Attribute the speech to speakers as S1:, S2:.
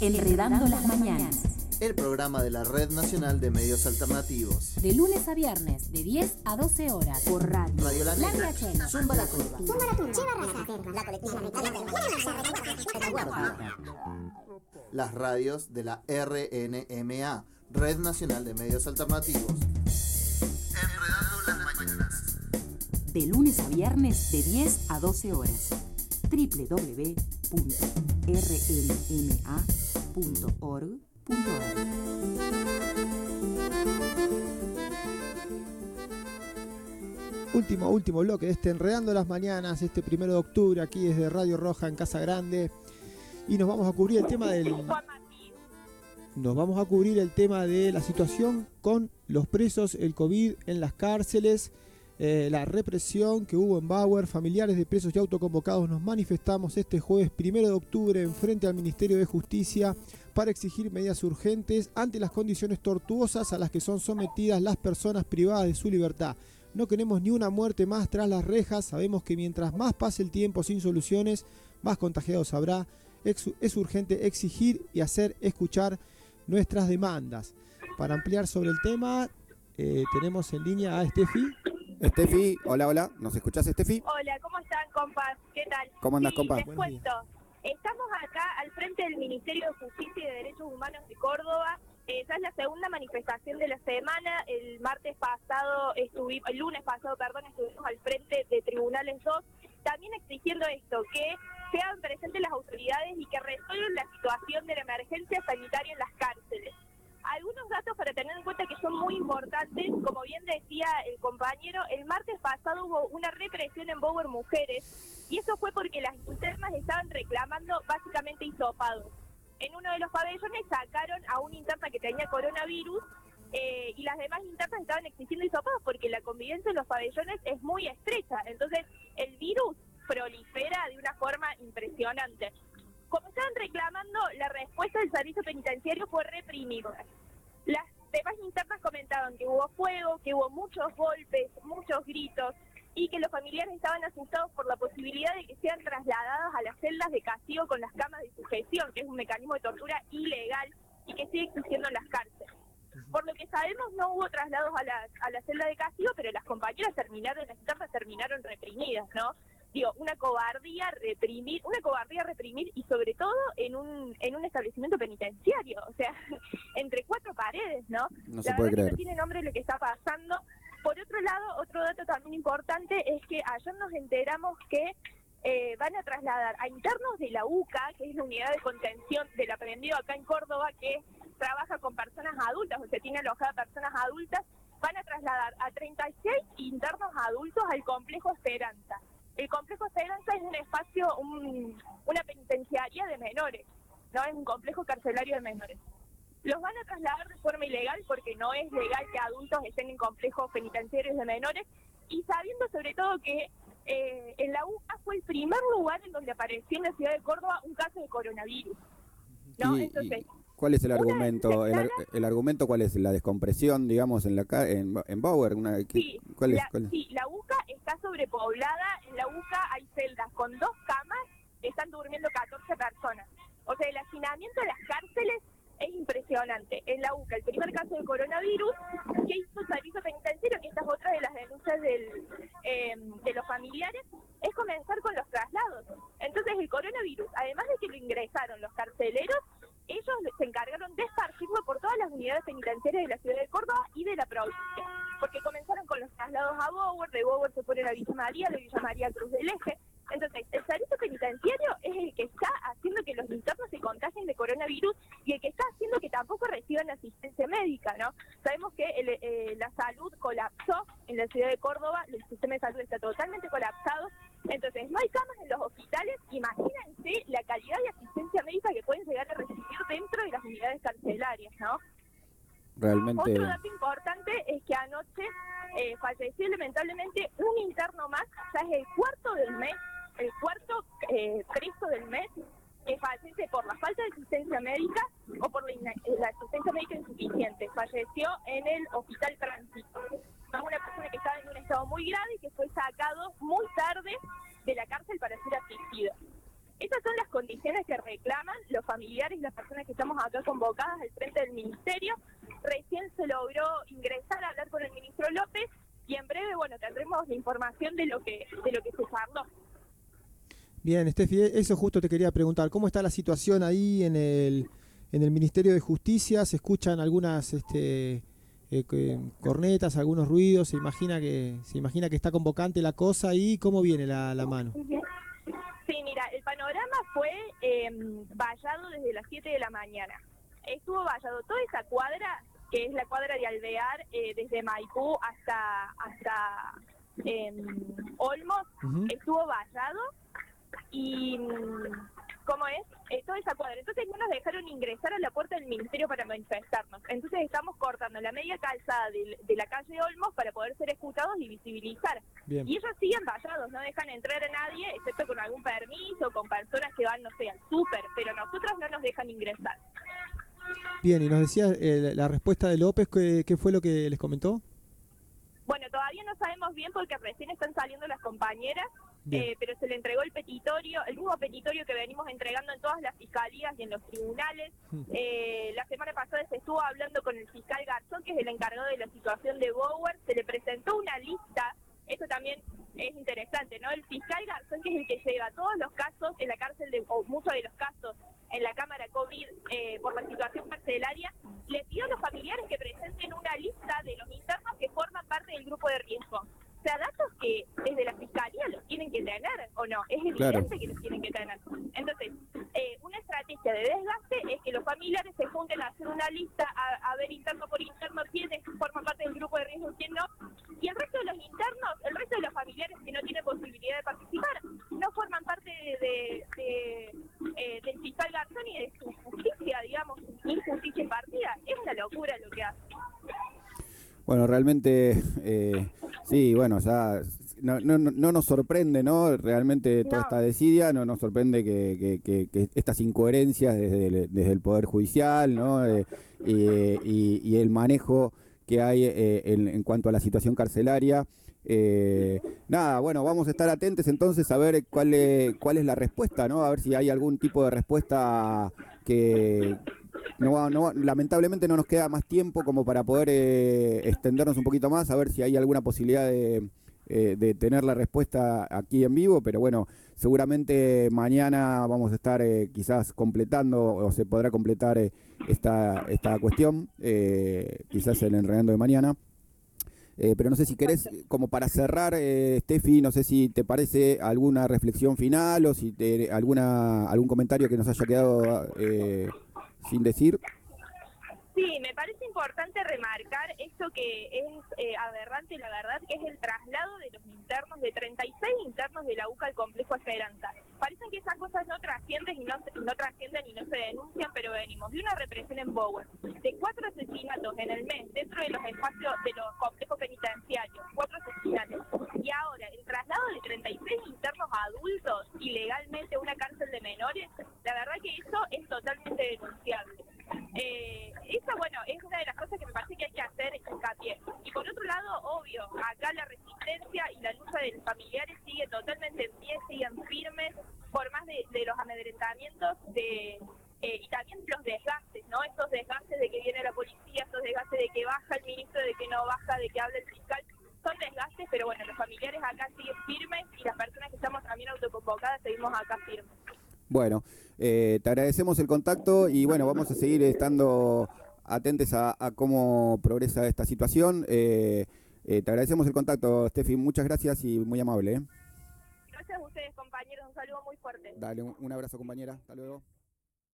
S1: Enredando las mañanas.
S2: El programa de la Red Nacional de Medios Alternativos.
S1: De lunes a viernes, de 10 a 12 horas. Por radio.
S2: Radio La Negra.
S1: La Chela.
S2: Zumba la Curva. Las radios de la RNMA, Red Nacional de Medios Alternativos. Enredando las mañanas.
S1: De lunes a viernes, de 10 a 12 horas. www.rnma.org.ar.
S3: Último bloque de este Enredando las Mañanas, este 1 de octubre, aquí desde Radio Roja en Casa Grande. Y nos vamos a cubrir el tema de la situación con los presos, el COVID en las cárceles, la represión que hubo en Bauer. Familiares de presos y autoconvocados nos manifestamos este jueves 1 de octubre en frente al Ministerio de Justicia para exigir medidas urgentes ante las condiciones tortuosas a las que son sometidas las personas privadas de su libertad. No queremos ni una muerte más tras las rejas. Sabemos que mientras más pase el tiempo sin soluciones, más contagiados habrá. Es urgente exigir y hacer escuchar nuestras demandas. Para ampliar sobre el tema, tenemos en línea a Estefi.
S4: Estefi, hola, ¿nos escuchás, Estefi?
S5: Hola, ¿cómo están, compas? ¿Qué tal?
S4: ¿Cómo andás, compa?
S5: Les cuento. Estamos acá al frente del Ministerio de Justicia y de Derechos Humanos de Córdoba. Esa es la segunda manifestación de la semana. El lunes pasado, estuvimos al frente de Tribunales 2, también exigiendo esto, que sean presentes las autoridades y que resuelvan la situación de la emergencia sanitaria en las cárceles. Algunos datos para tener en cuenta que son muy importantes. Como bien decía el compañero, el martes pasado hubo una represión en Bauer Mujeres, y eso fue porque las internas estaban reclamando básicamente hisopados. En uno de los pabellones sacaron a una interna que tenía coronavirus, y las demás internas estaban exigiendo hisopados porque la convivencia en los pabellones es muy estrecha. Entonces el virus prolifera de una forma impresionante. Como estaban reclamando, la respuesta del servicio penitenciario fue reprimir. Las demás internas comentaban que hubo fuego, que hubo muchos golpes, muchos gritos, y que los familiares estaban asustados por la posibilidad de que sean trasladados a las celdas de castigo con las camas de sujeción, que es un mecanismo de tortura ilegal y que sigue existiendo en las cárceles. Por lo que sabemos, no hubo traslados a la celda de castigo, pero las compañeras las internas terminaron reprimidas, ¿no? Digo, una cobardía reprimir y sobre todo en un establecimiento penitenciario, o sea, entre cuatro paredes, ¿no?
S4: No se puede creer.
S5: No tiene nombre lo que está pasando. Por otro lado, otro dato también importante es que ayer nos enteramos que van a trasladar a internos de la UCA, que es la unidad de contención del aprendido acá en Córdoba, que trabaja con personas adultas, o sea, tiene alojadas personas adultas. Van a trasladar a 36 internos adultos al complejo Esperanza. El complejo Esperanza es un espacio, una penitenciaria de menores, ¿no? Es un complejo carcelario de menores. Los van a trasladar de forma ilegal porque no es legal que adultos estén en complejos penitenciarios de menores, y sabiendo sobre todo que en la UCA fue el primer lugar en donde apareció en la ciudad de Córdoba un caso de coronavirus, ¿no? Entonces,
S4: ¿cuál es el argumento? ¿El argumento cuál es? ¿La descompresión, digamos, en Bauer?
S5: Sí,
S4: ¿Cuál es?
S5: Sí, la UCA está sobrepoblada. En la UCA hay celdas con 2 camas, están durmiendo 14 personas. O sea, el hacinamiento de las cárceles es impresionante. En la UCA, el primer caso de coronavirus, ¿qué hizo el servicio penitenciario? Que esta es otra de las denuncias de los familiares, es comenzar con los traslados. Entonces el coronavirus, además de que lo ingresaron los carceleros, ellos se encargaron de esparcirlo por todas las unidades penitenciarias de la ciudad de Córdoba y de la provincia, porque comenzaron con los traslados a Bauer, de Bauer se fueron a Villa María, de Villa María a Cruz del Eje. Entonces, el servicio penitenciario es el que está haciendo que los internos se contagien de coronavirus y el que está haciendo que tampoco reciban asistencia médica, ¿no? Sabemos que la salud colapsó en la ciudad de Córdoba, el sistema de salud está totalmente colapsado. Entonces, no hay camas en los hospitales. Imagínense la calidad de asistencia médica que pueden llegar a recibir dentro de las unidades carcelarias, ¿no?
S4: Realmente.
S5: Otro dato importante es que anoche falleció lamentablemente un interno más, ya es el cuarto preso del mes que fallece por la falta de asistencia médica o por la asistencia médica insuficiente. Falleció en el Hospital Tránsito. Una persona que estaba en un estado muy grave y que fue sacado muy tarde de la cárcel para ser asistido. Esas son las condiciones que reclaman los familiares y las personas que estamos acá convocadas al frente del ministerio. Recién se logró ingresar a hablar con el ministro López y en breve, bueno, tendremos la información de lo que se charló.
S3: Bien, Steffi, eso justo te quería preguntar. ¿Cómo está la situación ahí en el Ministerio de Justicia? ¿Se escuchan algunas cornetas, algunos ruidos? ¿Se imagina que está convocante la cosa y cómo viene la mano?
S5: Sí, mira, el panorama fue vallado desde las 7 de la mañana. Estuvo vallado toda esa cuadra, que es la cuadra de Alvear, desde Maipú hasta Olmos, estuvo vallado. Y, ¿cómo es? Toda esa cuadra. Entonces no nos dejaron ingresar a la puerta del ministerio para manifestarnos. Entonces estamos cortando la media calzada de la calle Olmos para poder ser escuchados y visibilizar.
S3: Bien.
S5: Y ellos siguen vallados, no dejan entrar a nadie, excepto con algún permiso, con personas que van, no sé, al súper, pero nosotros no nos dejan ingresar.
S3: Bien, y nos decía la respuesta de López, ¿qué fue lo que les comentó?
S5: Bueno, todavía no sabemos bien porque recién están saliendo las compañeras, pero se le entregó el mismo petitorio que venimos entregando en todas las fiscalías y en los tribunales. La semana pasada se estuvo hablando con el fiscal Garzón, que es el encargado de la situación de Bower, se le presentó una lista, eso también es interesante, ¿no? El fiscal Garzón, que es el que lleva todos los casos en la cárcel, o muchos de los casos en la cámara COVID por la situación carcelaria, le pidió a los familiares que presenten una lista de los internos que forman parte del grupo de riesgo. O sea, datos que desde la fiscalía los tienen que tener, ¿o no? Es evidente que los tienen que tener. Entonces, una estrategia de desgaste es que los familiares se junten a hacer una lista, a ver interno por interno quiénes forman parte del grupo de riesgo y quién no. Y el resto de los internos, el resto de los familiares que no tienen posibilidad de participar, no forman parte del fiscal Garzón y de su justicia, digamos, injusticia impartida. Es una locura lo que hace.
S4: Bueno, realmente, sí, bueno, ya no nos sorprende, ¿no? Realmente toda esta desidia, no nos sorprende que estas incoherencias desde el Poder Judicial, ¿no? Y el manejo que hay en cuanto a la situación carcelaria. Nada, bueno, vamos a estar atentos entonces a ver cuál es la respuesta, ¿no? A ver si hay algún tipo de respuesta que... lamentablemente no nos queda más tiempo como para poder extendernos un poquito más, a ver si hay alguna posibilidad de tener la respuesta aquí en vivo, pero bueno, seguramente mañana vamos a estar quizás completando, o se podrá completar esta cuestión, quizás el Enredando de mañana. Pero no sé si querés, como para cerrar, Steffi, no sé si te parece alguna reflexión final o si algún comentario que nos haya quedado sin decir.
S5: Sí, me parece importante remarcar esto que es aberrante, la verdad, que es el traslado de los internos, de 36 internos de la UCA al Complejo Esperanza. Parece que esas cosas no trascienden y no se denuncian, pero venimos de una represión en Bower, de 4 asesinatos en el mes dentro de los espacios de los complejos penitenciarios, 4 asesinatos, y ahora el traslado de 36 internos adultos ilegalmente a una cárcel de menores, la verdad que eso es totalmente denunciable. Esa, bueno, es una de las cosas que me parece que hay que hacer hincapié. Y por otro lado, obvio, acá la resistencia y la lucha de los familiares sigue totalmente en pie, siguen firmes, por más de los amedrentamientos y también los desgastes, ¿no? Estos desgastes de que viene la policía, estos desgastes de que baja el ministro, de que no baja, de que habla el fiscal, son desgastes, pero bueno, los familiares acá siguen firmes y las personas que estamos también autoconvocadas seguimos acá firmes.
S4: Bueno, te agradecemos el contacto y bueno, vamos a seguir estando atentos a cómo progresa esta situación. Te agradecemos el contacto, Steffi, muchas gracias y muy amable.
S5: Gracias a ustedes, compañeros, un saludo muy fuerte.
S4: Dale, un abrazo, compañera, hasta luego.